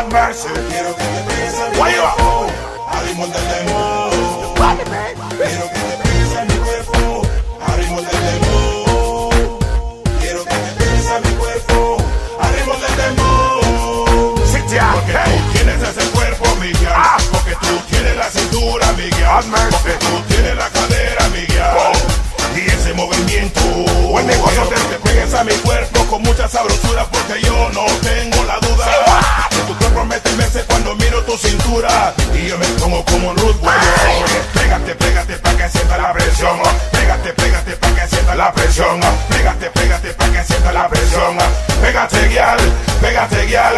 mercy. Quiero que te pegues a mi Why you cuerpo, al ritmo del dembow. Quiero que te pegues a mi cuerpo, al ritmo del dembow. Quiero que te pegues a mi cuerpo, al ritmo del dembow. Porque tú tienes ese cuerpo, Miguel. Porque tú tienes la cintura, Miguel. Porque tú tienes la cadera, Miguel. Y ese movimiento. Quiero que te pegues a mi cuerpo con mucha sabrosura, porque yo no tengo la duda que tu cuerpo me estremece cuando miro tu cintura y yo me pongo como un Ruth Boy. Pégate, pégate pa' que sienta la presión. Pégate, pégate pa' que sienta la presión. Pégate, pégate pa' que sienta la presión. Pégate, guial, pégate, guial.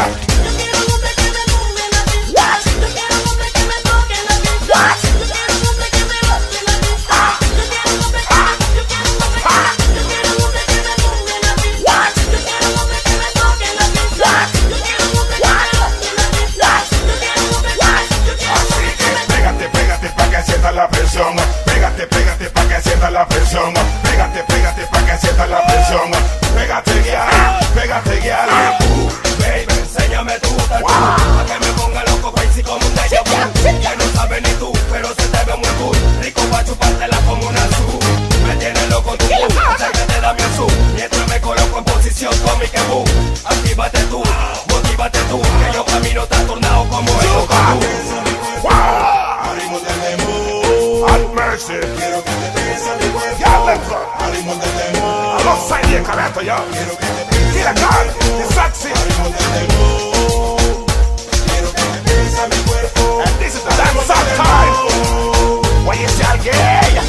La presión, pégate, pégate pa' que sienta la presión, pégate, pégate pa' que sienta la presión, pégate guial, pégate guial. Baby, enséñame tu tatu, pa' que me ponga loco crazy como un déjà vu. Ya no sabes ni tú, pero se te ve muy cool, rico pa' chupártela como una azul. Me tienes loco tú, acércate, dame un zoom, mientras me coloco en posición cómica boom. Actívate tú, motívate tú, que yo camino tan tornado como el Goku. Mercy. Quiero que te pegues a mi cuerpo, Yeah, let's go. al ritmo del dembow. Alongside the Correcto, yo. Quiero que te pegues Killer a mi God, cuerpo, the sexy. al ritmo del dembow. Quiero que te pegues a mi cuerpo, And this is the al ritmo dance del time. dembow. When you shall get.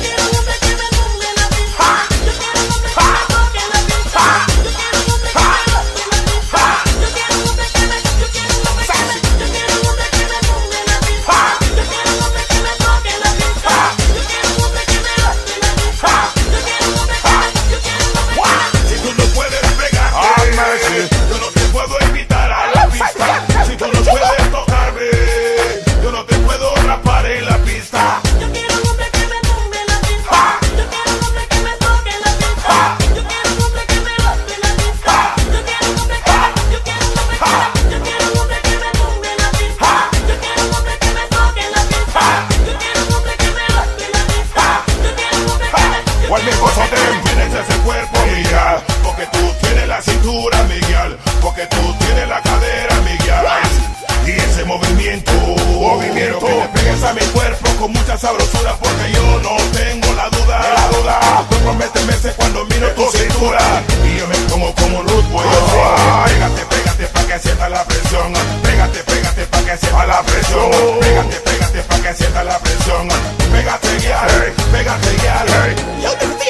Yo no te puedo invitar a la pista. Si tú no puedes tocarme, yo no te puedo rapar en la pista. Yo quiero un hombre que me tumbe la pista. Yo quiero un hombre que me toque la pista. Yo quiero un hombre que me rompe la pista. Yo quiero un hombre que me, yo quiero un hombre que, yo quiero un hombre que me tumbe la pista. Yo quiero un hombre que me toque la pista. Yo quiero un hombre que me rompe la pista. Yo quiero un hombre que me, Well, mi cosa tienes ese cuerpo, Miguel. Porque tú tienes la cintura, Miguel. Porque tú tienes la cadera, Miguel. Y ese movimiento. Quiero que te pegues a mi cuerpo con mucha sabrosura, porque yo no tengo la duda. Tu cuerpo me estremece cuando miro tu cintura y yo me pongo como un Ruth Boy. Pégate, pégate pa' que sienta la presión. Pégate, pégate pa' que sienta la presión. Pégate, pégate pa' que sienta la presión. Pégate, guial, pégate, guial.